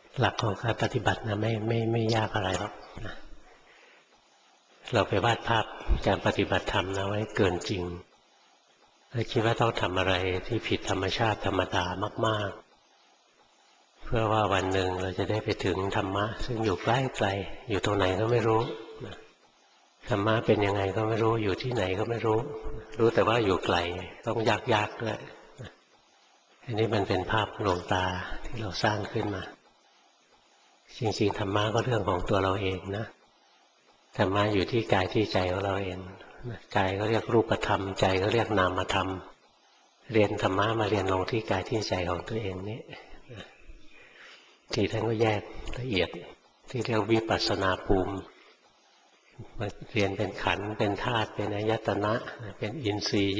หลักของการปฏิบัตินะไม่ยากอะไรหรอกนะเราไปวาดภาพการปฏิบัติธรรมนะไว้เกินจริงเราคิดว่าต้องทำอะไรที่ผิดธรรมชาติธรรมดามากๆเพื่อว่าวันหนึ่งเราจะได้ไปถึงธรรมะซึ่งอยู่ใกล้ๆอยู่ตรงไหนก็ไม่รู้นะธรรมะเป็นยังไงก็ไม่รู้อยู่ที่ไหนก็ไม่รู้รู้แต่ว่าอยู่ไกลต้องยากๆด้วยอันนี้มันเป็นภาพลวงตาที่เราสร้างขึ้นมาจริงๆธรรมะก็เรื่องของตัวเราเองนะธรรมะอยู่ที่กายที่ใจของเราเองกายก็เรียกรูปธรรมใจก็เรียกนามธรรมเรียนธรรมะมาเรียนลงที่กายที่ใจของตัวเองนี้ทีท่านก็แยกละเอียดที่เรียกวิปัสสนาภูมิมาเรียนเป็นขันธ์เป็นธาตุเป็นอายตนะเป็นอินทรีย์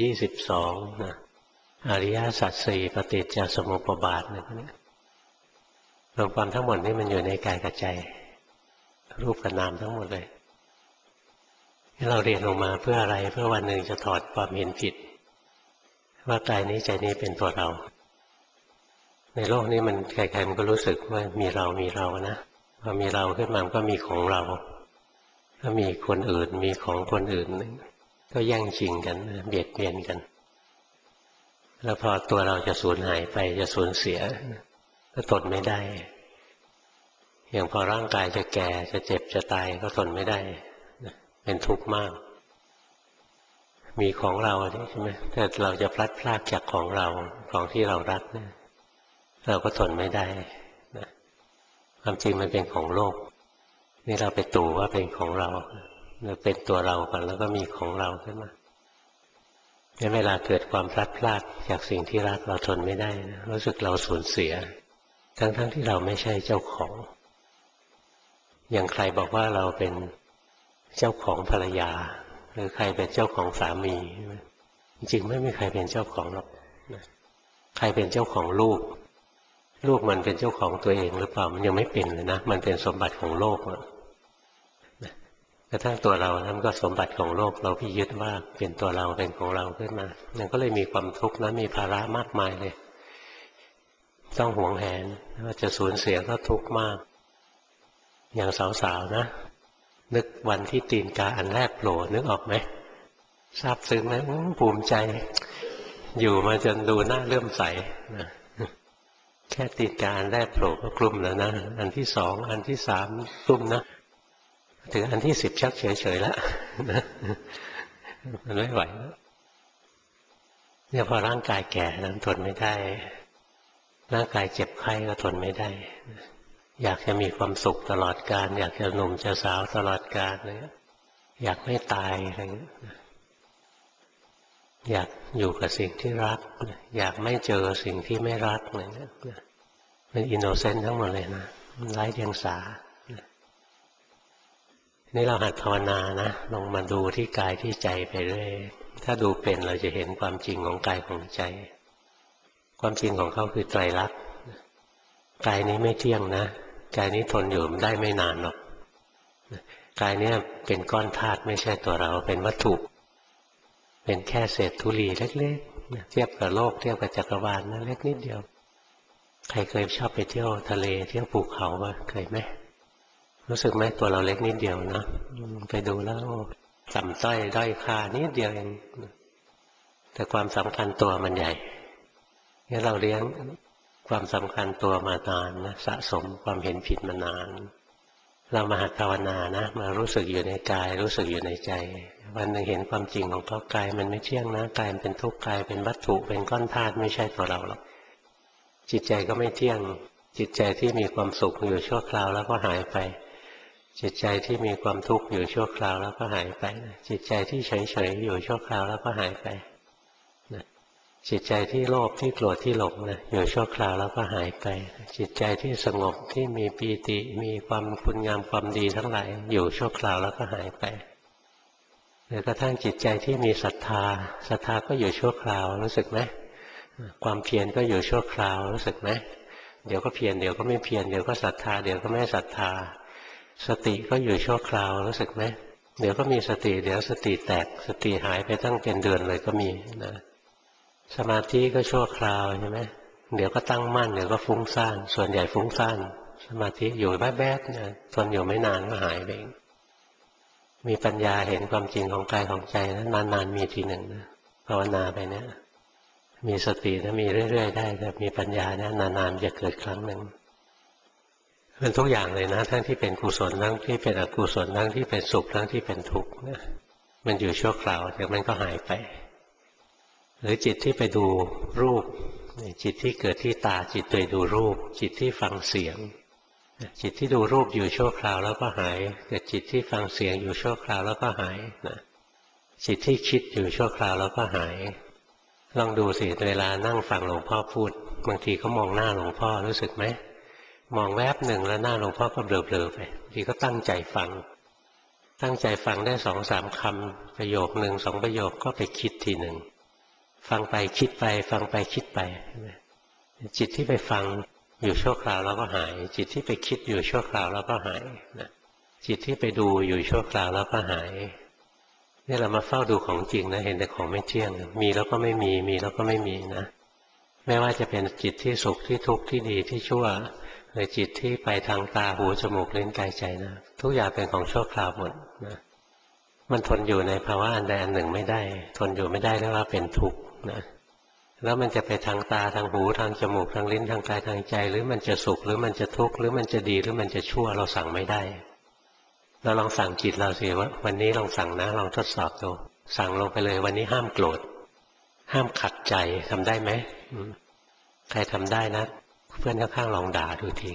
22นะอริยสัจสี่ปฏิจจสมุปบาทเนี่ยพวกนี้รวมความทั้งหมดนี่มันอยู่ในกายกับใจรูปกับนามทั้งหมดเลยที่เราเรียนลงมาเพื่ออะไรเพื่อวันหนึ่งจะถอดความเห็นผิดว่ากายนี้ใจนี้เป็นตัวเราในโลกนี้มันใครๆมันก็รู้สึกว่ามีเรานะพอมีเราขึ้นมามันก็มีของเราถ้ามีคนอื่นมีของคนอื่นก็แย่งชิงกันเบียดเบียนกันแล้วพอตัวเราจะสูญหายไปจะสูญเสียก็ทนไม่ได้อย่างพอร่างกายจะแก่จะเจ็บจะตายก็ทนไม่ได้เป็นทุกข์มากมีของเราใช่ไหมถ้าเราจะพลัดพรากจากของเราของที่เรารักเนี่ยเราก็ทนไม่ได้นะความจริงมันเป็นของโลกนี่เราไปตู่ว่าเป็นของเราเป็นตัวเราก่อนแล้วก็มีของเราขึ้นมาเวลาเกิดความพลัดพรากจากสิ่งที่รักเราทนไม่ได้นะรู้สึกเราสูญเสียทั้งที่เราไม่ใช่เจ้าของอย่างใครบอกว่าเราเป็นเจ้าของภรรยาหรือใครเป็นเจ้าของสามีจริงๆไม่มีใครเป็นเจ้าของหรอกใครเป็นเจ้าของลูกมันเป็นเจ้าของตัวเองหรือเปล่ามันยังไม่เป็นเลยนะมันเป็นสมบัติของโลกกระทั่งตัวเรานั้นก็สมบัติของโลกเราพิยึดว่าเป็นตัวเราเป็นของเราขึ้นมามันก็เลยมีความทุกข์นะมีภาระมากมายเลยต้องหวงแหนว่าจะสูญเสียก็ทุกข์มากอย่างสาวๆนะนึกวันที่ตีนกาอันแรกโผล่นึกออกไหมซาบซึ้งไหมภูมิใจอยู่มาจนดูหน้าเลื่อมใสนะแค่ตีนกาอันแรกโผล่ก็กลุ่มแล้วนะอันที่สองอันที่สามกลุ่มนะถึงอันที่10ชักเฉยๆแล้วนะมันไม่ไหวแล้วเนี่ยพอร่างกายแก่นั้นทนไม่ได้ร่างกายเจ็บไข้ก็ทนไม่ได้อยากจะมีความสุขตลอดกาลอยากจะหนุ่มจะสาวตลอดกาลเลยอยากไม่ตายอะไรอย่างนี้อยากอยู่กับสิ่งที่รักอยากไม่เจอสิ่งที่ไม่รักอะไรเงี้ยมันอินโนเซนต์ทั้งหมดเลยนะไร้เดียงสานี่เราหัดภาวนานะลงมาดูที่กายที่ใจไปเรื่อยถ้าดูเป็นเราจะเห็นความจริงของกายของใจความจริงของเขาคือไตรลักษณ์กายนี้ไม่เที่ยงนะกายนี้ทนอยู่ได้ไม่นานหรอกกายนี้เป็นก้อนธาตุไม่ใช่ตัวเราเป็นวัตถุเป็นแค่เศษธุลีเล็กๆเทียบกับโลกเทียบกับจักรวาลนะเล็กนิดเดียวใครเคยชอบไปเที่ยวทะเลเที่ยวภูเขาบ้างเคยไหมรู้สึกไหมตัวเราเล็กนิดเดียวนะไปดูแล้วต่ำต้อยด้อยค่านิดเดียวเองแต่ความสำคัญตัวมันใหญ่งั้นเราเลี้ยงความสำคัญตัวมานานนะสะสมความเห็นผิดมานานเรามาหัดภาวนานะมารู้สึกอยู่ในกายรู้สึกอยู่ในใจวันหนึ่งเห็นความจริงของเขากายมันไม่เที่ยงนะกายมันเป็นทุกข์กายเป็นวัตถุเป็นก้อนธาตุไม่ใช่ตัวเราหรอกจิตใจก็ไม่เที่ยงจิตใจที่มีความสุขอยู่ชั่วคราวแล้วก็หายไปจิตใจที่มีความทุกข์อยู่ชั่วคราวแล้วก็หายไปจิตใจที่เฉยๆอยู่ชั่วคราวแล้วก็หายไปจิตใจที่โลภที่โกรธที่หลงนะอยู่ชั่วคราวแล้วก็หายไปจิตใจที่สงบที่มีปีติมีความคุณงามความดีทั้งหลายอยู่ชั่วคราวแล้วก็หายไปหรือกระทั่งจิตใจที่มีศรัทธาก็อยู่ชั่วคราวรู้สึกไหมความเพียรก็อยู่ชั่วคราวรู้สึกไหมเดี๋ยวก็เพียรเดี๋ยวก็ไม่เพียรเดี๋ยวก็ศรัทธาเดี๋ยวก็ไม่ศรัทธาสติก็อยู่ชั่วคราวรู้สึกไหมเดี๋ยวก็มีสติเดี๋ยวสติแตกสติหายไปตั้งเป็นเดือนเลยก็มีนะสมาธิก็ชั่วคราวใช่ไหมเดี๋ยวก็ตั้งมั่นเดี๋ยวก็ฟุ้งซ่านส่วนใหญ่ฟุ้งซ่านสมาธิอยู่แวบๆเนี่ยทนอยู่ไม่นานก็หายไปเองมีปัญญาเห็นความจริงของกายของใจนะนานๆมีทีหนึ่งนะภาวนาไปเนี่ยมีสตินะมีเรื่อยๆได้แต่มีปัญญาเนี่ยนานๆจะเกิดครั้งหนึ่งเป็นทุกอย่างเลยนะทั้งที่เป็นกุศลทั้งที่เป็นอกุศลทั้งที่เป็นสุขทั้งที่เป็นทุกข์นะมันอยู่ชั่วคราวเดี๋ยวมันก็หายไปหรือจิตที่ไปดูรูปจิตที่เกิดที่ตาจิตไปดูรูปจิตที่ฟังเสียงจิตที่ดูรูปอยู่ชั่วคราวแล้วก็หายเกิดจิตที่ฟังเสียงอยู่ชั่วคราวแล้วก็หายนะจิตที่คิดอยู่ชั่วคราวแล้วก็หายลองดูสิเวลานั่งฟังหลวงพ่อพูดบางทีเขามองหน้าหลวงพ่อรู้สึกไหมมองแวบหนึ่งแล้วหน้าหลวงพ่อก็เบลอๆไปบางทีก็ตั้งใจฟังได้2-3คำประโยคหนึ่ง2ประโยคก็ไปคิดทีหนึ่งฟังไปคิดไปฟังไปคิดไปจิตที่ไปฟังอยู่ชั่วคราวแล้วก็หายจิตที่ไปคิดอยู่ชั่วคราวแล้วก็หายจิตที่ไปดูอยู่ชั่วคราวแล้วก็หายนี่เรามาเฝ้าดูของจริงนะเห็นแต่ของไม่เที่ยงมีแล้วก็ไม่มีมีแล้วก็ไม่มีนะไม่ว่าจะเป็นจิตที่สุขที่ทุกข์ที่ดีที่ชั่วหรือจิตที่ไปทางตาหูจมูกลิ้นกายใจนะทุกอย่างเป็นของชั่วคราวหมดนะมันทนอยู่ในภาวะอันใดอันหนึ่งไม่ได้ทนอยู่ไม่ได้เรียกว่าเป็นทุกข์นะแล้วมันจะไปทางตาทางหูทางจมูกทางลิ้นทางกายทางใจหรือมันจะสุขหรือมันจะทุกข์หรือมันจะดีหรือมันจะชั่วเราสั่งไม่ได้เราลองสั่งจิตเราสิว่าวันนี้ลองสั่งนะลองทดสอบดูสั่งลงไปเลยวันนี้ห้ามโกรธห้ามขัดใจทำได้ไหมใครทำได้นะเพื่อนข้างๆลองด่าดูทิ้ง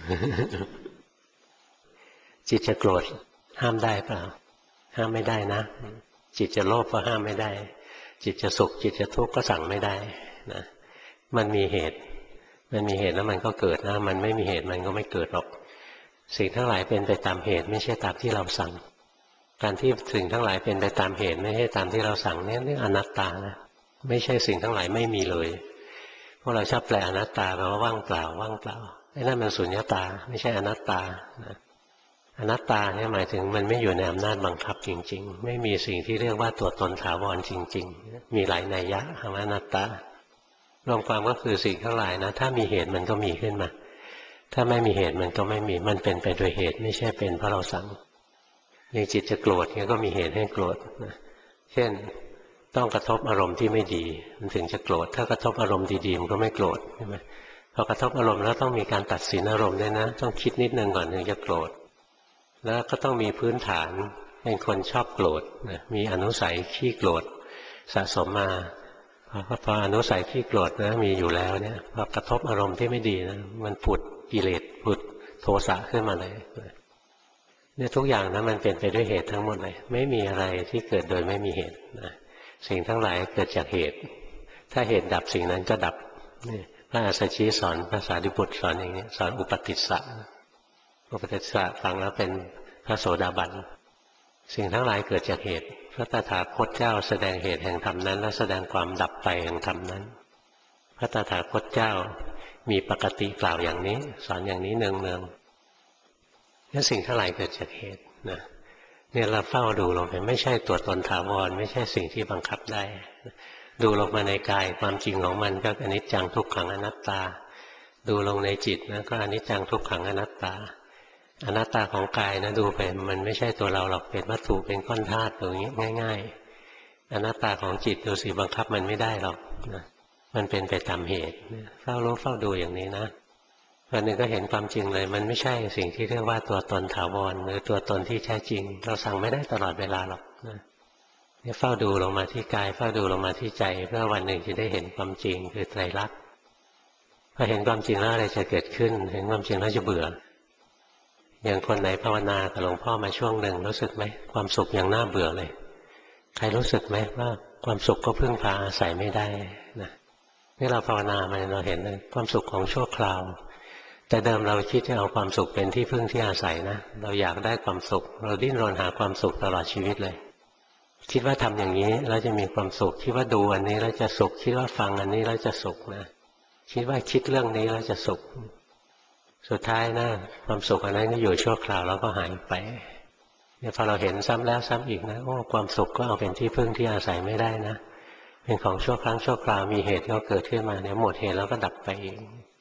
จิตจะโกรธห้ามได้เปล่าห้ามไม่ได้นะจิตจะโลภก็ห้ามไม่ได้จิตจะสุขจิตจะทุกข์ก็สั่งไม่ได้นะมันมีเหตุแล้วมันก็เกิดนะมันไม่มีเหตุมันก็ไม่เกิดหรอกสิ่งทั้งหลายเป็นไปตามเหตุไม่ใช่ตามที่เราสั่งการที่สิ่งทั้งหลายเป็นไปตามเหตุไม่ใช่ตามที่เราสั่งเนี่ยเรื่องอนัตตานะไม่ใช่สิ่งทั้งหลายไม่มีเลยพวกเราชอบแปลอนัตตาแปลว่าว่างเปล่าว่างเปล่าไอ้นั่นมันสุญญตาไม่ใช่อนัตตานะอนัตตาเนี่ยหมายถึงมันไม่อยู่ในอำนาจบังคับจริงๆไม่มีสิ่งที่เรียกว่าตัวตนถาวรจริงๆมีหลายนัยยะคำว่าอนัตตารวมความก็คือสิ่งทั้งหลายนะถ้ามีเหตุมันก็มีขึ้นมาถ้าไม่มีเหตุมันก็ไม่มีมันเป็นไปโดยเหตุไม่ใช่เป็นเพราะเราสั่งอย่างจิตจะโกรธเนี่ยก็มีเหตุให้โกรธเช่นต้องกระทบอารมณ์ที่ไม่ดีมันถึงจะโกรธถ้ากระทบอารมณ์ดีๆมันก็ไม่โกรธใช่ไหมพอกระทบอารมณ์แล้วต้องมีการตัดสินอารมณ์ด้วยนะต้องคิดนิดนึงก่อนถึงจะโกรธแล้วก็ต้องมีพื้นฐานเป็นคนชอบโกรธมีอนุสัยขี้โกรธสะสมมาพออนุสัยขี้โกรธนะมีอยู่แล้วเนี่ยพอกระทบอารมณ์ที่ไม่ดีนะมันผุดกิเลสผุดโทสะขึ้นมาเลยเนี่ยทุกอย่างนะมันเป็นไปด้วยเหตุทั้งหมดเลยไม่มีอะไรที่เกิดโดยไม่มีเหตุนะสิ่งทั้งหลายเกิดจากเหตุถ้าเหตุดับสิ่งนั้นก็ดับนี่พระอัสสชิสอนภาษาดิบุตรสอนอย่างนี้สอนอุปติสสะอุปติสสะฟังแล้วเป็นพระโสดาบันสิ่งทั้งหลายเกิดจากเหตุพระตถาคตเจ้าแสดงเหตุแห่งธรรมนั้นและแสดงความดับไปแห่งธรรมนั้นพระตถาคตเจ้ามีปกติกล่าวอย่างนี้สอนอย่างนี้เนืองๆนี่สิ่งทั้งหลายเกิดจากเหตุนะเนี่ยเราเฝ้าดูลงไปไม่ใช่ตัวตนถาวรไม่ใช่สิ่งที่บังคับได้ดูลงมาในกายความจริงของมันก็อนิจจังทุกขังอนัตตาดูลงในจิตนะก็อนิจจังทุกขังอนัตตาอนัตตาของกายนะดูไปมันไม่ใช่ตัวเราหรอกเป็นวัตถุเป็นก้อนธาตุอย่างนี้ง่ายๆอนัตตาของจิตดูสิบังคับมันไม่ได้หรอกนะมันเป็นไปตามเหตุเฝ้ารู้เฝ้าดูอย่างนี้นะวันหนึ่งก็เห็นความจริงเลยมันไม่ใช่สิ่งที่เรียกว่าตัวตนถาวรหรือตัวตนที่แท้จริงเราสั่งไม่ได้ตลอดเวลาหรอกนะเฝ้าดูลงมาที่กายเฝ้าดูลงมาที่ใจเพื่อวันหนึ่งจะได้เห็นความจริงคือไตรลักษณ์พอเห็นความจริงแล้วอะไรจะเกิดขึ้นเห็นความจริงแล้วจะเบื่ออย่างคนไหนภาวนากับหลวงพ่อมาช่วงหนึ่งรู้สึกไหมความสุขอย่างน่าเบื่อเลยใครรู้สึกไหมว่าความสุขก็พึ่งพาอาศัยไม่ได้นะนี่เราภาวนามาเราเห็นเลยความสุขของชั่วคราวแต่เดิมเราคิดจะเอาความสุขเป็นที่พึ่งที่อาศัยนะเราอยากได้ความสุขเราดิ้นรนหาความสุขตลอดชีวิตเลยคิดว่าทำอย่างนี้แล้วจะมีความสุขคิดว่าดูอันนี้แล้วจะสุขคิดว่าฟังอันนี้แล้วจะสุขนะคิดว่าคิดเรื่องนี้แล้วจะสุขสุดท้ายนะความสุขอันนั้นก็อยู่ชั่วคราวแล้วก็หายไปเนี่ยพอเราเห็นซ้ำแล้วซ้ำอีกนะโอ้ความสุขก็เอาเป็นที่พึ่งที่อาศัยไม่ได้นะเป็นของชั่วครั้งชั่วคราวมีเหตุก็เกิดขึ้นมาเนี่ยหมดเหตุแล้วก็ดับไปเอง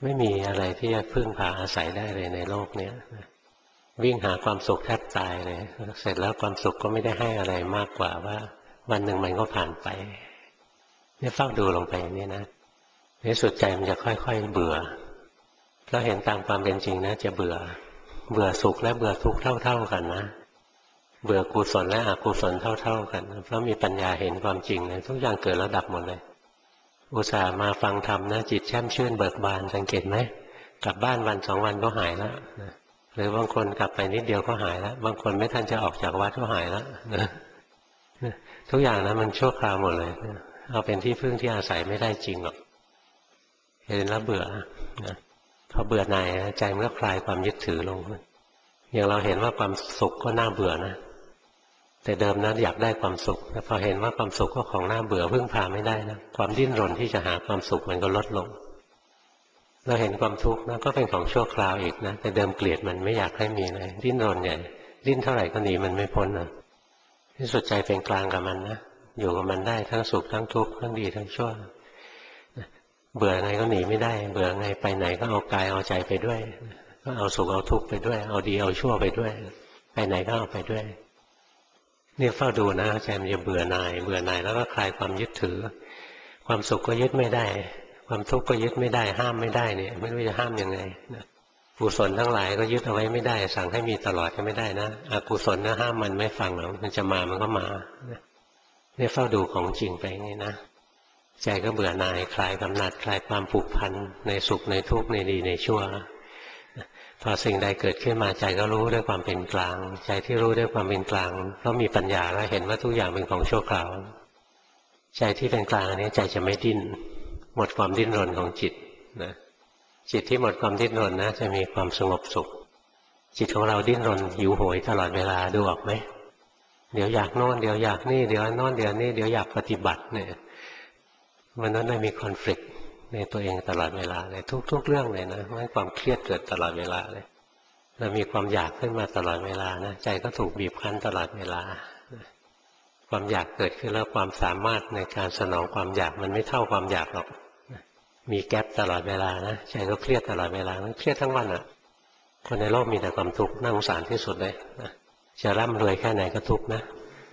ไม่มีอะไรที่จะพึ่งพาอาศัยได้เลยในโลกเนี้ยวิ่งหาความสุขแทบตายเลยเสร็จแล้วความสุขก็ไม่ได้ให้อะไรมากกว่าว่าวันหนึ่งมันก็ผ่านไปเนี่ยเฝ้าดูลงไปอย่างนี้นะในสุดใจมันจะค่อยๆเบื่อเราเห็นตามความเป็นจริงนะจะเบื่อสุขและเบื่อทุกข์เท่าๆกันนะเบื่อกุศลและอกุศลเท่าๆกันเพราะมีปัญญาเห็นความจริงเลยทุกอย่างเกิดแล้วดับหมดเลยอุตส่าห์มาฟังธรรมนะจิตแช่มชื่นเบิกบานสังเกตไหมกลับบ้านวัน2 วันก็หายแล้วหรือบางคนกลับไปนิดเดียวก็หายแล้วบางคนไม่ทันจะออกจากวัดก็หายแล้วทุกอย่างนะมันชั่วคราวหมดเลยเอาเป็นที่พึ่งที่อาศัยไม่ได้จริงหรอกเห็นแล้วเบื่อนะพอเบื่อหน่ายใจมันก็คลายความยึดถือลงอย่างเราเห็นว่าความสุขก็น่าเบื่อนะแต่เดิมนั้นอยากได้ความสุขแต่พอเห็นว่าความสุขก็ของน่าเบื่อพึ่งพาไม่ได้นะความดิ้นรนที่จะหาความสุขมันก็ลดลงเราเห็นความทุกข์นะก็เป็นของชั่วคราวอีกนะแต่เดิมเกลียดมันไม่อยากให้มีเลยดิ้นรนใหญ่ดิ้นเท่าไหร่ก็หนีมันไม่พ้นนะที่สุดใจเป็นกลางกับมันนะอยู่กับมันได้ทั้งสุขทั้งทุกข์ทั้งดีทั้งชั่วเบื่อไงก็หนีไม่ได้เบื่อไงไปไหนก็เอากายเอาใจไปด้วยก็เอาสุขเอาทุกข์ไปด้วยเอาดีเอาชั่วไปด้วยไปไหนก็เอาไปด้วยนี่เฝ้าดูนะใจมันจะเบื่อหน่ายแล้วก็คลายความยึดถือความสุขก็ยึดไม่ได้ความทุกข์ก็ยึดไม่ได้ห้ามไม่ได้เนี่ยไม่รู้จะห้ามยังไงกุศลทั้งหลายก็ยึดเอาไว้ไม่ได้สั่งให้มีตลอดก็ไม่ได้นะอกุศลนะห้ามมันไม่ฟังหรอกมันจะมามันก็มาเนี่ยเฝ้าดูของจริงไปอย่างนี้นะใจก็เบื่อหน่ายคลายกำหนัดคลายความผูกพันในสุขในทุกข์ในดีในชั่วพอสิ่งใดเกิดขึ้นมาใจก็รู้ด้วยความเป็นกลางใจที่รู้ด้วยความเป็นกลางเพราะมีปัญญาแล้วเห็นว่าทุกอย่างเป็นของชั่วคราวใจที่เป็นกลางอันนี้ใจจะไม่ดิ้นหมดความดิ้นรนของจิตนะจิตที่หมดความดิ้นรนนะจะมีความสงบสุขจิตของเราดิ้นรนหิวโหยตลอดเวลาดูออกไหมเดี๋ยวอยากโน่นเดี๋ยวอยากนี่เดี๋ยวโน่นเดี๋ยวนี่เดี๋ยวอยากปฏิบัติเนี่ยมันนั้นได้มีคอนฟ lict ในตัวเองตลอดเวลาเลยทุกเรื่องเลยนะให้ความเครียดเกิดตลอดเวลาเลยเรามีความอยากขึ้นมาตลอดเวลานะใจก็ถูกบีบคั้นตลอดเวลาความอยากเกิดขึ้นแล้วความสามารถในการสนองความอยากมันไม่เท่าความอยากหรอกมีแก๊ปตลอดเวลานะใจก็เครียดตลอดเวลาเครียดทั้งวันอ่ะคนในโลกมีแต่ความทุกข์น่าสงสารที่สุดเลยจะร่ำรวยแค่ไหนก็ทุกข์นะ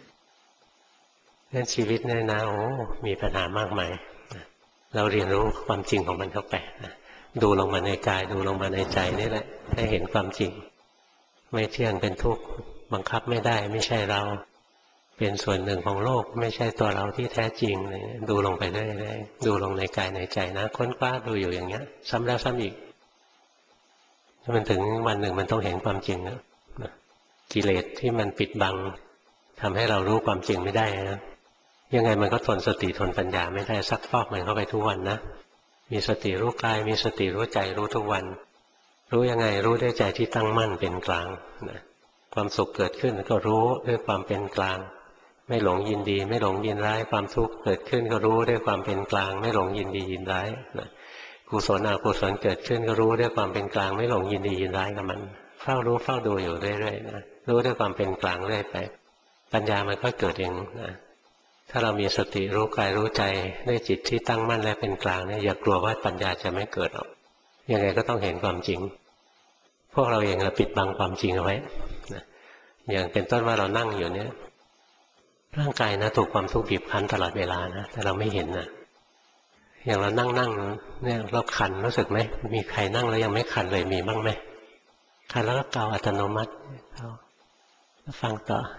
งั้นชีวิตเนี่ยนะโอ้มีปัญหามากมายเราเรียนรู้ความจริงของมันเข้าไปดูลงมาในกายดูลงมาในใจนี่แหละให้เห็นความจริงไม่เที่ยงเป็นทุกข์บังคับไม่ได้ไม่ใช่เราเป็นส่วนหนึ่งของโลกไม่ใช่ตัวเราที่แท้จริงเลยดูลงไปเรื่อยๆดูลงในกายในใจนะค้นคว้าดูอยู่อย่างเงี้ยซ้ำแล้วซ้ำอีกมันถึงวันหนึ่งมันต้องเห็นความจริงนะกิเลสที่มันปิดบังทำให้เรารู้ความจริงไม่ได้นะยังไงมันก็ทนสติทนปัญญาไม่ได้ซักฟอกมันเข้าไปทุกวันนะมีสติรู้กายมีสติรู้ใจรู้ทุกวันรู้ยังไงรู้ด้วยใจที่ตั้งมั่นเป็นกลางนะความสุขเกิดขึ้นก็รู้ด้วยความเป็นกลางไม่หลงยินดีไม่หลงยินร้ายความทุกข์เกิดขึ้นก็รู้ด้วยความเป็นกลางไม่หลงยินดียินร้ายนะกุศลอกุศลเกิดขึ้นก็รู้ด้วยความเป็นกลางไม่หลงยินดียินร้ายกับมันเฝ้ารู้เฝ้าดูอยู่เรื่อยๆนะรู้ด้วยความเป็นกลางเรื่อยไปปัญญามันก็เกิดเองนะถ้าเรามีสติรู้กายรู้ใจด้วยจิตที่ตั้งมั่นและเป็นกลางเนี่ยอย่ากลัวว่าปัญญาจะไม่เกิดหรอกยังไงก็ต้องเห็นความจริงพวกเราเองเราปิดบังความจริงเอาไว้นะอย่างเป็นต้นว่าเรานั่งอยู่เนี่ยร่างกายนะถูกความทุกข์บีบคั้นตลอดเวลานะแต่เราไม่เห็นนะอย่างเรานั่งเนี่ยเราคันรู้สึกไหมมีใครนั่งแล้วยังไม่คันเลยมีบ้างไหมคันแล้วก็เกาอัตโนมัติฟังต่อ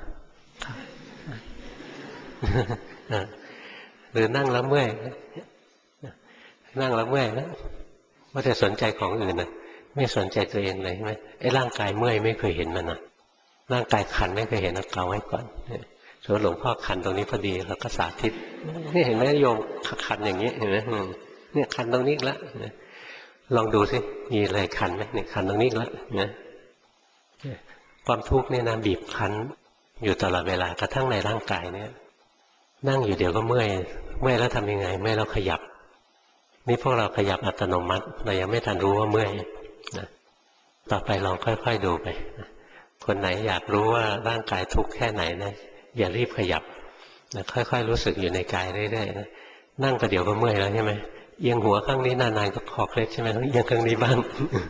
หรือนั่งแล้วเมื่อยนั่งแล้วเมื่อยแล้วว่าจะสนใจของอื่นนะไม่สนใจตัวเองเลยใช่ไหมไอ้ร่างกายเมื่อยไม่เคยเห็นมันนะร่างกายคันไม่เคยเห็นเกาไว้ก่อนส่วนหลวงพ่อคันตรงนี้พอดีแล้วก็สาธิตนี่เห็นไหมโยมคันอย่างนี้เห็นไหมเนี่ยคันตรงนี้แล้วลองดูสิมีอะไรคันไหมเนี่ยคันตรงนี้แล้วนะความทุกข์เนี่ยนะบีบคั้นอยู่ตลอดเวลากระทั่งในร่างกายเนี่ยนั่งอยู่เดี๋ยวก็เมื่อยแล้วทำยังไงเมื่อยแล้วขยับนี่พวกเราขยับอัตโนมัติเรายังไม่ทันรู้ว่าเมื่อยนะต่อไปลองค่อยๆดูไปคนไหนอยากรู้ว่าร่างกายทุกข์แค่ไหนนะอย่ารีบขยับนะค่อยๆรู้สึกอยู่ในกายเรื่อยๆนะนั่งประเดี๋ยวก็เมื่อยแล้วใช่ไหมเอียงหัวข้างนี้นานๆก็คอเคล็ดใช่ไหมต้องเอียงข้างนี้บ้าง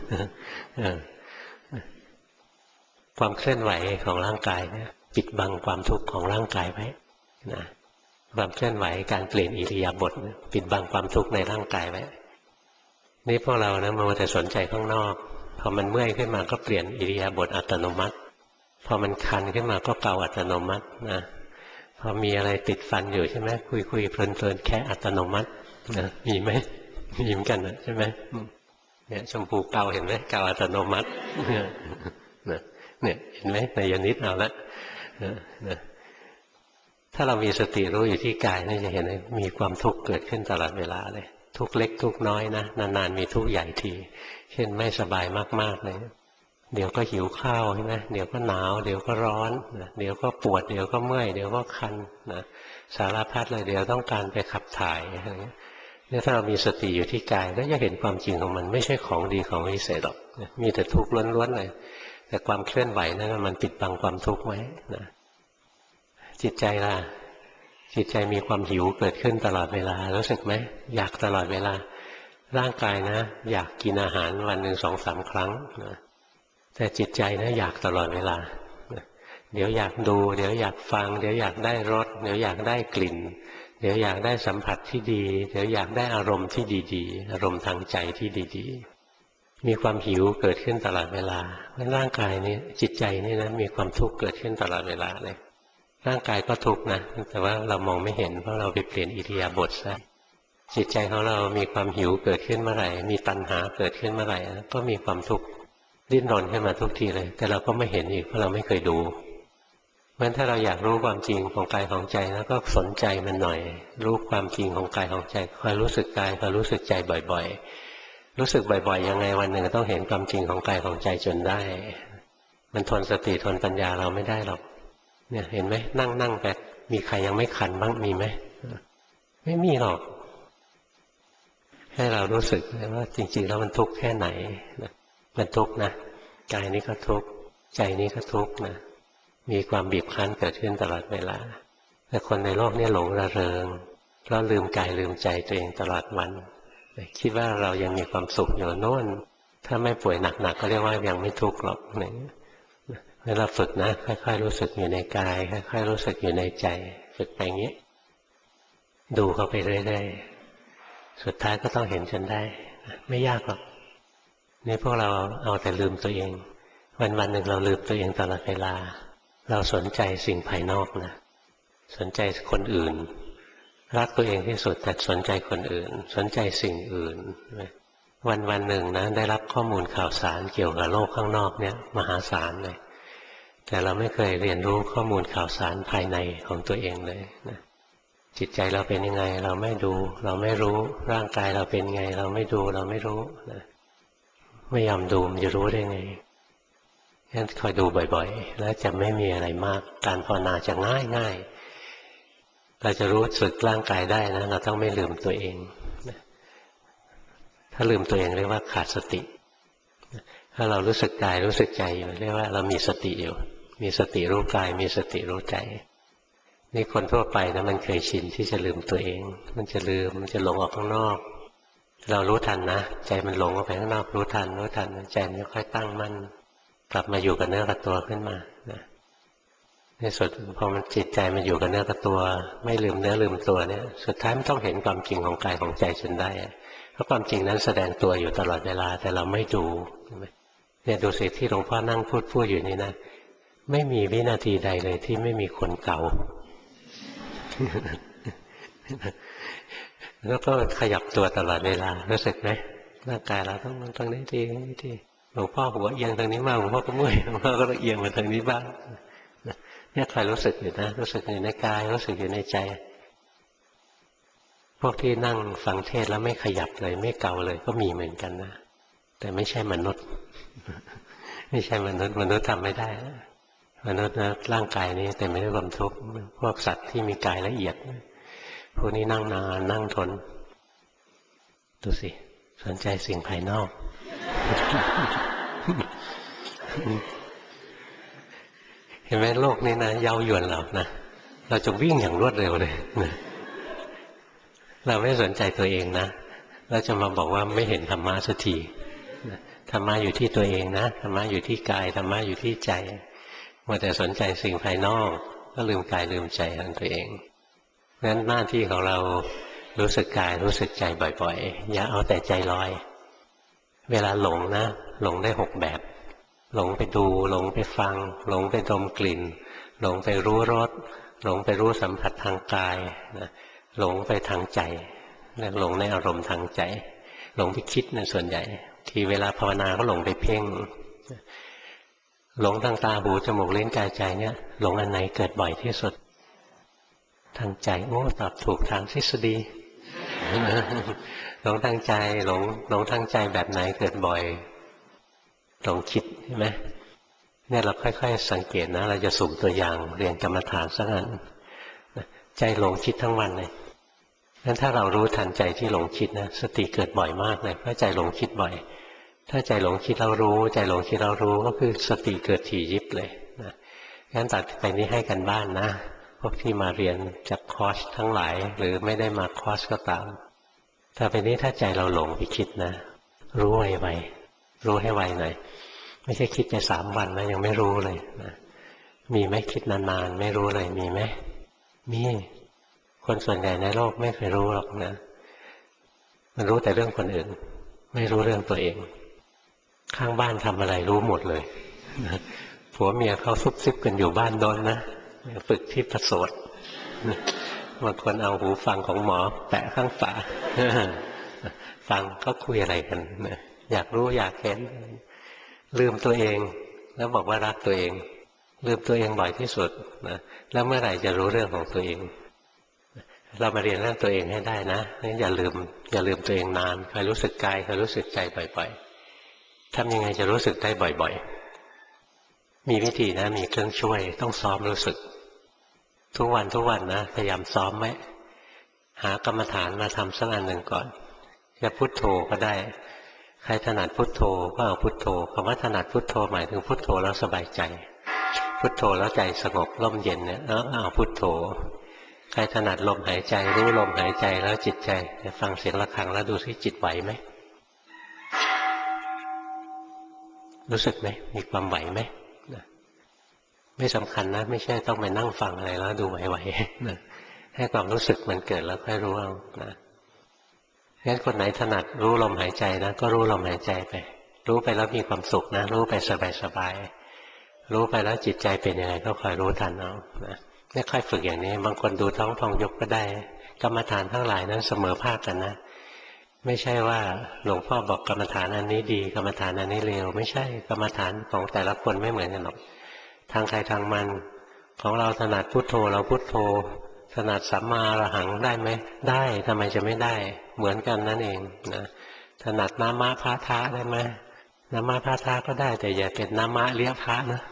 ความเคลื่อนไหวของร่างกายเนี่ยปิดบังความทุกข์ของร่างกายไว้นะความเคลื่อนไหวการเปลี่ยนอิริยาบถปิดบังความทุกข์ในร่างกายไว้นี่พวกเรานะมัวแต่สนใจข้างนอกพอมันเมื่อยขึ้นมาก็เปลี่ยนอิริยาบถอัตโนมัติพอมันคันขึ้นมาก็เกาอัตโนมัตินะพอมีอะไรติดฟันอยู่ใช่ไหมคุยเพลินๆแค่อัตโนมัตินะมีไหมมีเหมือนกันนะใช่ไหมเนี่ยชมพูเกาเห็นไหมเกาอัตโนมัติเนี่ยเห็นไหมนายนิดเอาละถ้าเรามีสติรู้อยู่ที่กายนี่จะเห็นเลยมีความทุกข์เกิดขึ้นตลอดเวลาเลยทุกข์เล็กทุกข์น้อยนะนานๆมีทุกข์ใหญ่ทีเช่นไม่สบายมากๆเลยเดี๋ยวก็หิวข้าวใช่ไหมเดี๋ยวก็หนาวเดี๋ยวก็ร้อนเดี๋ยวก็ปวดเดี๋ยวก็เมื่อยเดี๋ยวก็คันนะสารพัดเลยเดี๋ยวต้องการไปขับถ่ายอะไรเงี้ยเนี่ยถ้าเรามีสติอยู่ที่กายก็จะเห็นความจริงของมันไม่ใช่ของดีของวิเศษหรอกมีแต่ทุกข์ล้วนๆเลยแต่ความเคลื่อนไหวนั้นมันปิดบังความทุกข์ไว้นะจิตใจล่ะจิตใจมีความหิวเกิดขึ้นตลอดเวลารู้สึกไหมอยากตลอดเวลาร่างกายนะอยากกินอาหารวันหนึ่ง2-3 ครั้งนะแต่จิตใจนะอยากตลอดเวลาเดี๋ยวอยากดูเดี๋ยวอยากฟังเดี๋ยวอยากได้รสเดี๋ยวอยากได้กลิ่นเดี๋ยวอยากได้สัมผัสที่ดีเดี๋ยวอยากได้อารมณ์ที่ดีๆอารมณ์ทางใจที่ดีๆมีความหิวเกิดขึ้นตลอดเวลาเพราะร่างกายนี้จิตใจนี่นะมีความทุกข์เกิดขึ้นตลอดเวลาเลยร่างกายก็ทุกข์นะแต่ว่าเรามองไม่เห็นเพราะเราไปเปลี่ยนอิริยาบถซะจิตใจของเรามีความหิวเกิดขึ้นเมื่อไหร่มีตัณหาเกิดขึ้นเมื่อไหร่ก็มีความทุกข์ดิ้นรนขึ้นมาทุกทีเลยแต่เราก็ไม่เห็นอีกเพราะเราไม่เคยดูเพราะฉะนั้นถ้าเราอยากรู้ความจริงของกายของใจแล้วก็สนใจมันหน่อยรู้ความจริงของกายของใจคอยรู้สึกกายคอยรู้สึกใจบ่อยๆรู้สึกบ่อยๆยังไงวันหนึ่งต้องเห็นความจริงของกายของใจจนได้มันทนสติทนปัญญาเราไม่ได้หรอกเนี่ยเห็นไหมนั่งไปมีใครยังไม่ขันบ้างมีไหมไม่มีหรอกให้เรารู้สึกว่าจริงๆแล้วมันทุกข์แค่ไหนมันทุกข์นะกายนี้ก็ทุกข์ใจนี้ก็ทุกข์นะมีความบีบคั้นเกิดขึ้นตลอดเวลาแต่คนในโลกนี้หลงระเริงเพราะลืมกายลืมใจตัวเองตลอดวันคิดว่าเรายังมีความสุขอยู่โน่นถ้าไม่ป่วยหนักๆก็เรียกว่ายังไม่ทุกข์หรอกเวลาฝึกนะค่อยๆรู้สึกอยู่ในกายค่อยๆรู้สึกอยู่ในใจฝึกไปอย่างนี้ดูเข้าไปเรื่อยๆสุดท้ายก็ต้องเห็นจนได้ไม่ยากหรอกนี่พวกเราเอาแต่ลืมตัวเองวันๆหนึ่งเราลืมตัวเองตลอดเวลาเราสนใจสิ่งภายนอกนะสนใจคนอื่นรักตัวเองที่สุดแต่สนใจคนอื่นสนใจสิ่งอื่นวันๆหนึ่งนะได้รับข้อมูลข่าวสารเกี่ยวกับโลกข้างนอกเนี่ยมหาศาลเลยแต่เราไม่เคยเรียนรู้ข้อมูลข่าวสารภายในของตัวเองเลยนะจิตใจเราเป็นยังไงเราไม่ดูเราไม่รู้ร่างกายเราเป็นไงเราไม่ดูเราไม่รู้นะไม่ยอมดูมันจะรู้ได้ไงงั้นคอยดูบ่อยๆแล้วจะไม่มีอะไรมากการภาวนาจะง่ายเราจะรู้สึกร่างกายได้นะเราต้องไม่ลืมตัวเองถ้าลืมตัวเองเรียกว่าขาดสติถ้าเรารู้สึกกายรู้สึกใจอยู่เรียกว่าเรามีสติอยู่มีสติรู้กายมีสติรู้ใจนี่คนทั่วไปนะมันเคยชินที่จะลืมตัวเองมันจะลืมมันจะหลงออกข้างนอกเรารู้ทันนะใจมันหลงออกไปข้างนอกรู้ทันใจมันค่อยตั้งมั่นกลับมาอยู่กับเนื้อกับตัวขึ้นมาในสุดพอมันจิตใจมันอยู่กับเนื้อกับตัวไม่ลืมเนื้อลืมตัวเนี่ยสุดท้ายมันต้องเห็นความจริงของกายของใจจนได้เพราะความจริงนั้นแสดงตัวอยู่ตลอดเวลาแต่เราไม่ดูเนี่ยดูสิที่หลวงพ่อนั่งพูดอยู่นี่นะไม่มีวินาทีใดเลยที่ไม่มีคนเก่าแล้วก็ขยับตัวตลอดเวลารู้สึกไหมร่างกายเราต้องตรงนี้ทีหลวงพ่อหัวเอียงทางนี้มากหลวงพ่อก็เมื่อยหลวงพ่อก็เอียงมาทางนี้บ้างเนี่ยใครรู้สึกอยู่นะรู้สึกอยู่ในกายรู้สึกอยู่ในใจพวกที่นั่งฟังเทศแล้วไม่ขยับเลยไม่เกาเลยก็มีเหมือนกันนะแต่ไม่ใช่มนุษย์ไม่ใช่มนุษย์ทำไม่ได้มนุษย์นะร่างกายนี้แต่ไม่ได้ความทุกข์พวกสัตว์ที่มีกายละเอียดพวกนี้นั่งนานนั่งทนดูสิสนใจสิ่งภายนอกเห็นไหมโลกนี้นะเย้ายวนเรานะเราจะวิ่งอย่างรวดเร็วเลยนะเราไม่สนใจตัวเองนะแล้วจะมาบอกว่าไม่เห็นธรรมะสักทีธรรมะอยู่ที่ตัวเองนะธรรมะอยู่ที่กายธรรมะอยู่ที่ใจมัวแต่สนใจสิ่งภายนอกก็ลืมกายลืมใจของตัวเองงั้นหน้าที่ของเรารู้สึกกายรู้สึกใจบ่อยๆอย่าเอาแต่ใจลอยเวลาหลงนะหลงได้6แบบหลงไปดูหลงไปฟังหลงไปดมกลิ่นหลงไปรู้รสหลงไปรู้สัมผัสทางกายนะหลงไปทางใจเรียกหลงในอารมณ์ทางใจหลงไปคิดนะส่วนใหญ่ทีเวลาภาวนาก็หลงไปเพ่งหลงทางตาหูจมูกลิ้นกายใจเนี่ยหลงอันไหนเกิดบ่อยที่สุดทางใจโอ้ตอบถูกทางทฤษฎีหลงทางใจหลงทางใจแบบไหนเกิดบ่อยหลงคิดใช่ไหมเนี่ยเราค่อยๆสังเกตนะเราจะสุ่มตัวอย่างเรียนกรรมฐานสักอันใจหลงคิดทั้งวันเลยงั้นถ้าเรารู้ทันใจที่หลงคิดนะสติเกิดบ่อยมากเลยเพราะใจหลงคิดบ่อยถ้าใจหลงคิดเรารู้ใจหลงคิดเรารู้ก็คือสติเกิดถี่ยิบเลยนะงั้นตัดไปนี้ให้กันบ้านนะพวกที่มาเรียนจากคอร์สทั้งหลายหรือไม่ได้มาคอร์สก็ตามแต่ไปนี้ถ้าใจเราหลงไปคิดนะรู้ไวๆรู้ให้ไวหน่อยไม่ใช่คิดไป3 วันนะยังไม่รู้เลยนะมีไหมคิดนานๆไม่รู้เลยมีไหมมีคนส่วนใหญ่ในโลกไม่เคยรู้หรอกนะมันรู้แต่เรื่องคนอื่นไม่รู้เรื่องตัวเองข้างบ้านทำอะไรรู้หมดเลยผัวเมียเขาซุบซิบกันอยู่บ้านโดนนะฝึกที่ประโสดบางคนเอาหูฟังของหมอแปะข้างฝาฟังเขาคุยอะไรกันอยากรู้อยากเห็นลืมตัวเองแล้วบอกว่ารักตัวเองลืมตัวเองบ่อยที่สุดนะแล้วเมื่อไหร่จะรู้เรื่องของตัวเองเรามาเรียนเรื่องตัวเองให้ได้นะอย่าลืมตัวเองนานคอยรู้สึกกายคอยรู้สึกใจบ่อยๆทำยังไงจะรู้สึกได้บ่อยๆมีวิธีนะมีเครื่องช่วยต้องซ้อมรู้สึกทุกวันนะพยายามซ้อมไว้หากรรมฐานมาทำสักอันหนึ่งก่อนจะพุทโธก็ได้ใครถนัดพุทโธก็เอาพุทโธคำว่าถนัดพุทโธหมายถึงพุทโธแล้วสบายใจพุทโธแล้วใจสงบร่มเย็นเนี่ยเอาพุทโธใครถนัดลมหายใจรู้ลมหายใจแล้วจิตใจฟังเสียงะระฆังแล้วดูสิจิตไหวไหมรู้สึกไหมมีความไหวไหมไม่สำคัญนะไม่ใช่ต้องไปนั่งฟังอะไรแล้วดูไหวๆนะให้ความรู้สึกมันเกิดแล้วค่อยรู้เอานะงั้นคนไหนถนัดรู้ลมหายใจนะก็รู้ลมหายใจไปรู้ไปแล้วมีความสุขนะรู้ไปสบายๆรู้ไปแล้วจิตใจเป็นยังไงก็คอยรู้ทันเอานะเนี่ยค่อยฝึกอย่างนี้บางคนดูท้องพองยุบก็ได้กรรมฐานทั้งหลายนั้นเสมอภาคกันนะไม่ใช่ว่าหลวงพ่อบอกกรรมฐานอันนี้ดีกรรมฐานอันนี้เลวไม่ใช่กรรมฐานของแต่ละคนไม่เหมือนกันหรอกทางใครทางมันของเราถนัดพุทโธเราพุทโธถนัดสัมมาอรหังได้ไหมได้ทำไมจะไม่ได้เหมือนกันนั่นเองนะถนัดน้ำมะพะทะได้ไหมน้ำมะพะทะก็ได้แต่อย่าเป็นน้ำมะเลี้ยพระนะ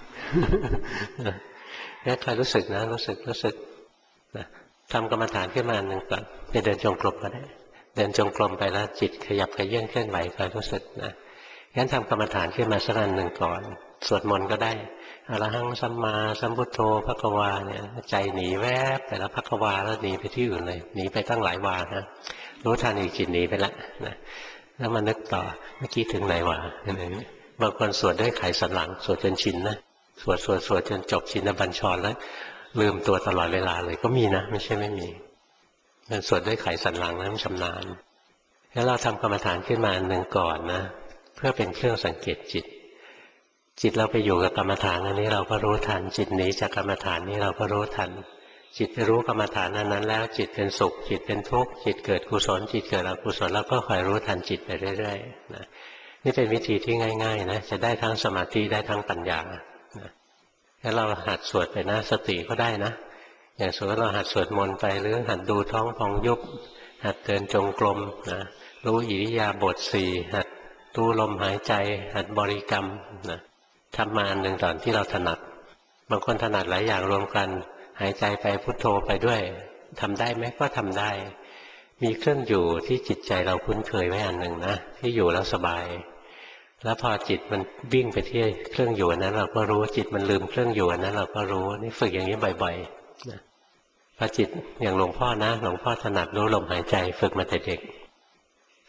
นี่ใครรู้สึกนะรู้สึกนะทำกรรมฐานขึ้นมาหนึ่งก่อนไปเดินจงกรมก็ได้เดินจงกรมไปแล้วจิตขยับขยื่นเคลื่อนไหวคอยรู้สึกนะงั้นทำกรรมฐานขึ้นมาสักอันหนึ่งก่อนสวดมนต์ก็ได้อรหังสัมมาสัมพุทโธภควาเนี่ยใจหนีแวบแต่ละภควาแล้วหนีไปที่อื่นเลยหนีไปตั้งหลายวานะรู้ทันอีกจิตหนีไปละนะแล้วมานึกต่อเมื่อกี้ถึงไหนวะบางคนสวดด้วยไขสันหลังสวดจนชินนะสวดจนจบชินบัญชรแล้วลืมตัวตลอดเวลาเลยก็มีนะไม่ใช่ไม่มีมันสวดด้วยไขสันหลังนะมันชำนาญแล้วเราทำกรรมฐานขึ้นมาอันหนึ่งก่อนนะเพื่อเป็นเครื่องสังเกตจิตเราไปอยู่กับกรรมฐานอันนี้เราก็รู้ทันจิตหนีจากกรรมฐานนี้เราก็รู้ทันจิตไปรู้กรรมฐานนั้นแล้วจิตเป็นสุขจิตเป็นทุกข์จิตเกิดกุศลจิตเกิดอกุศลแล้วก็คอยรู้ทันจิตไปเรื่อยๆนะนี่เป็นวิธีที่ง่ายๆนะจะได้ทั้งสมาธิได้ทั้งปัญญาถ้าเราหัดสวดไปนะสติก็ได้นะอย่างสมมติเราหัดสวดมนต์ไปหรือหัดดูท้องพองยุบหัดเดินจงกรมนะรู้อิริยาบถสี่หัดดูลมหายใจหัดบริกรรมนะทำมาอันหนึ่งตอนที่เราถนัดบางคนถนัดหลายอย่างรวมกันหายใจไปพุทโธไปด้วยทำได้ไหมก็ทำได้มีเครื่องอยู่ที่จิตใจเราคุ้นเคยไว้อันหนึ่งนะที่อยู่แล้วสบายแล้วพอจิตมันวิ่งไปที่เครื่องอยู่นั้นเราก็รู้จิตมันลืมเครื่องอยู่นั้นเราก็รู้นี่ฝึกอย่างนี้บ่อยๆนะพอจิตอย่างหลวงพ่อนะหลวงพ่อถนัดรู้ลมหายใจฝึกมาแต่เด็ก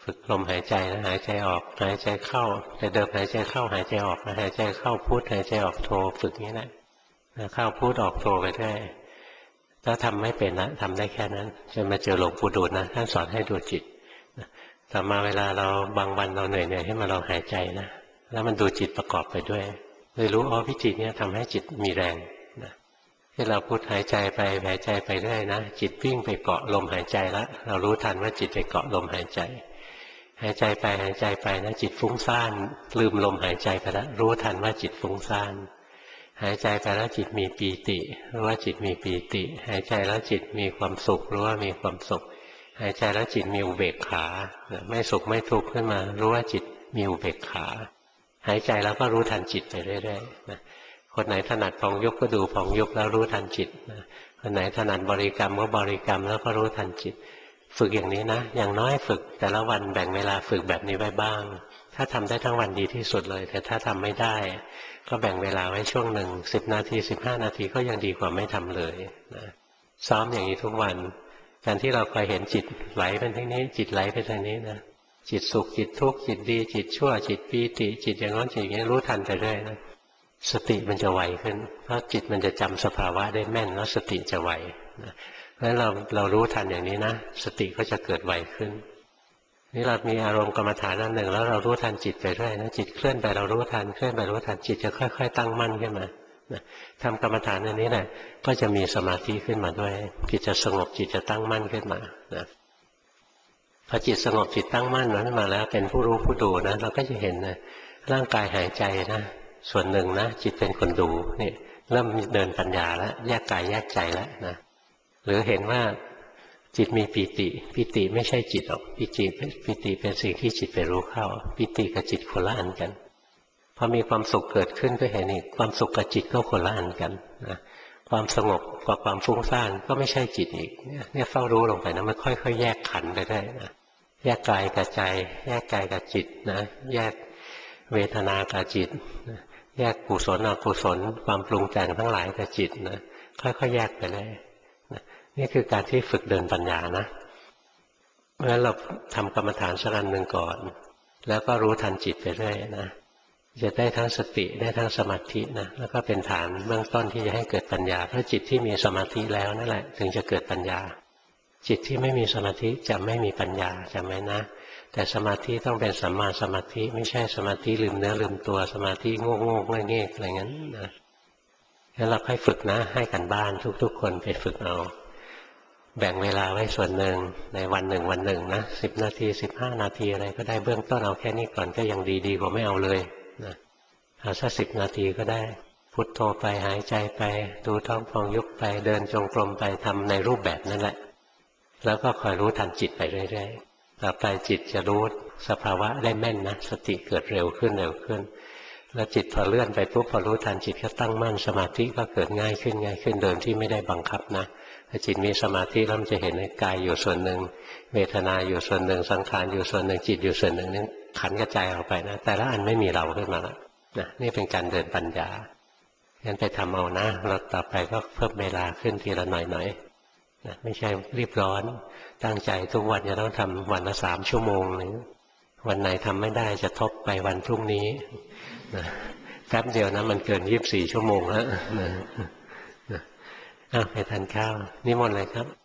ฝึกลมหายใจนะหายใจออกหายใจเข้าแต่เดิมหายใจเข้าหายใจออกหายใจเข้าพุทหายใจออกโทฝึกนี้แหละเข้าพุทออกโทไปได้ถ้าทำไม่เป็นนะทำได้แค่นั้นจนมาเจอหลวงปู่ดูลนะท่านสอนให้ดูจิตต่อมาเวลาเราบางวันเราเหนื่อยให้มาลองหายใจนะแล้วมันดูจิตประกอบไปด้วยเลยรู้วิธีนี้ทำให้จิตมีแรงนะที่เราพุทหายใจไปหายใจไปเรื่อยนะจิตวิ่งไปเกาะลมหายใจแล้วเรารู้ทันว่าจิตไปเกาะลมหายใจหายใจไปหายใจไปนะจิตฟุ้งซ่านลืมลมหายใจไปแล้วรู้ทันว่าจิตฟุ้งซ่านหายใจไปแล้วจิตมีปีติรู้ว่าจิตมีปีติหายใจแล้วจิตมีความสุขรู้ว่ามีความสุขหายใจแล้วจิตมีอุเบกขาไม่สุขไม่ทุกข์ขึ้นมารู้ว่าจิตมีอุเบกขาหายใจแล้วก็รู้ทันจิตไปเรื่อยๆคนไหนถนัดพองยุบก็ดูพองยุบแล้วรู้ทันจิตคนไหนถนัดบริกรรมก็บริกรรมแล้วก็รู้ทันจิตฝึกอย่างนี้นะอย่างน้อยฝึกแต่ละวันแบ่งเวลาฝึกแบบนี้ไว้บ้างถ้าทำได้ทั้งวันดีที่สุดเลยแต่ถ้าทำไม่ได้ก็แบ่งเวลาไว้ช่วงหนึ่ง10 นาที15 นาทีก็ยังดีกว่าไม่ทำเลยนะซ้อมอย่างนี้ทุกวันการที่เราคอยเห็นจิตไหลไปทางนี้จิตไหลไปทางนี้นะจิตสุขจิตทุกข์จิตดีจิตชั่วจิตปีติจิตอย่างนั้นจิตอย่างนี้รู้ทันไปเรื่อยนะสติมันจะไวขึ้นเพราะจิตมันจะจำสภาวะได้แม่นแล้วสติจะไวนะแล้วเรารู้ทันอย่างนี้นะสติก็จะเกิดไวขึ้นนี่เรามีอารมณ์กรรมฐานนั้นหนึ่งแล้วเรารู้ทันจิตไปเรื่อยนะจิตเคลื่อนไปเรารู้ทันเคลื่อนไปรู้ทันจิตจะค่อยๆตั้งมั่นขึ้นมาทำกรรมฐานอันนี้แหละก็จะมีสมาธิขึ้นมาด้วยจิตจะสงบจิตจะตั้งมั่นขึ้นมานะพอจิตสงบจิตตั้งมั่นขึ้นมาแล้วเป็นผู้รู้ผู้ดูนะเราก็จะเห็นนะร่างกายหายใจนะส่วนหนึ่งนะจิตเป็นคนดูนี่เริ่มเดินปัญญาแล้วแยกกายแยกใจแล้วนะหรือเห็นว่าจิตมีปีติปีติไม่ใช่จิตหรอกปีติเป็นสิ่งที่จิตไปรู้เข้าปีติกับจิตคนละอันกันพอมีความสุขเกิดขึ้นก็เห็นอีกความสุขกับจิตก็คนละอันกันนะความสงบกับความฟุ้งซ่านก็ไม่ใช่จิตอีกเนี่ยเฝ้ารู้ลงไปนะมันค่อยๆแยกขันธ์ไปได้นะแยกกายกับใจแยกกายกับจิตนะแยกเวทนากับจิตแยกกุศลอกุศลความปรุงแต่งทั้งหลายกับจิตนะค่อยๆแยกไปได้นี่คือการที่ฝึกเดินปัญญานะเพราะฉะนั้นเราทำกรรมฐานสักอันหนึ่งก่อนแล้วก็รู้ทันจิตไปเรื่อยนะจะได้ทั้งสติได้ทั้งสมาธินะแล้วก็เป็นฐานเบื้องต้นที่จะให้เกิดปัญญาเพราะจิตที่มีสมาธิแล้วนั่นแหละถึงจะเกิดปัญญาจิตที่ไม่มีสมาธิจะไม่มีปัญญาจำไว้นะแต่สมาธิต้องเป็นสัมมาสมาธิไม่ใช่สมาธิลืมเนื้อลืมตัวสมาธิโง่เง่อะไรงั้นนะงั้นเราค่อยฝึกนะให้กันบ้านทุกๆคนไปฝึกเอาแบ่งเวลาไว้ส่วนหนึ่งในวันหนึ่งนะ10 นาที15 นาทีอะไรก็ได้เบื้องต้นเอาแค่นี้ก่อนก็ยังดีกว่าไม่เอาเลยนะเอาสัก10 นาทีก็ได้พุทโธไปหายใจไปดูท้องพองยุบไปเดินจงกรมไปทำในรูปแบบนั่นแหละแล้วก็คอยรู้ทันจิตไปเรื่อยๆต่อไปจิตจะรู้สภาวะได้แม่นนะสติเกิดเร็วขึ้นแล้วจิตพอเลื่อนไปปุ๊บพอรู้ทันจิตก็ตั้งมั่นสมาธิก็เกิดง่ายขึ้นเดิมที่ไม่ได้บังคับนะถ้าจิตมีสมาธิแล้วมันจะเห็นกายอยู่ส่วนหนึ่งเวทนาอยู่ส่วนหนึ่งสังขารอยู่ส่วนหนึ่งจิตอยู่ส่วนหนึ่งนี่ขันกระจายออกไปนะแต่ละอันไม่มีเราขึ้นมาแล้วนะนี่เป็นการเดินปัญญางั้นไปทำเอานะเราต่อไปก็เพิ่มเวลาขึ้นทีละหน่อยนะไม่ใช่รีบร้อนตั้งใจทุกวันจะต้องทำวันละ3 ชั่วโมงเลยวันไหนทำไม่ได้จะทบไปวันพรุ่งนี้นะแป๊บเดียวนะมันเกิน24 ชั่วโมงแล้วนะไปทานข้าวนิมนต์เลยครับ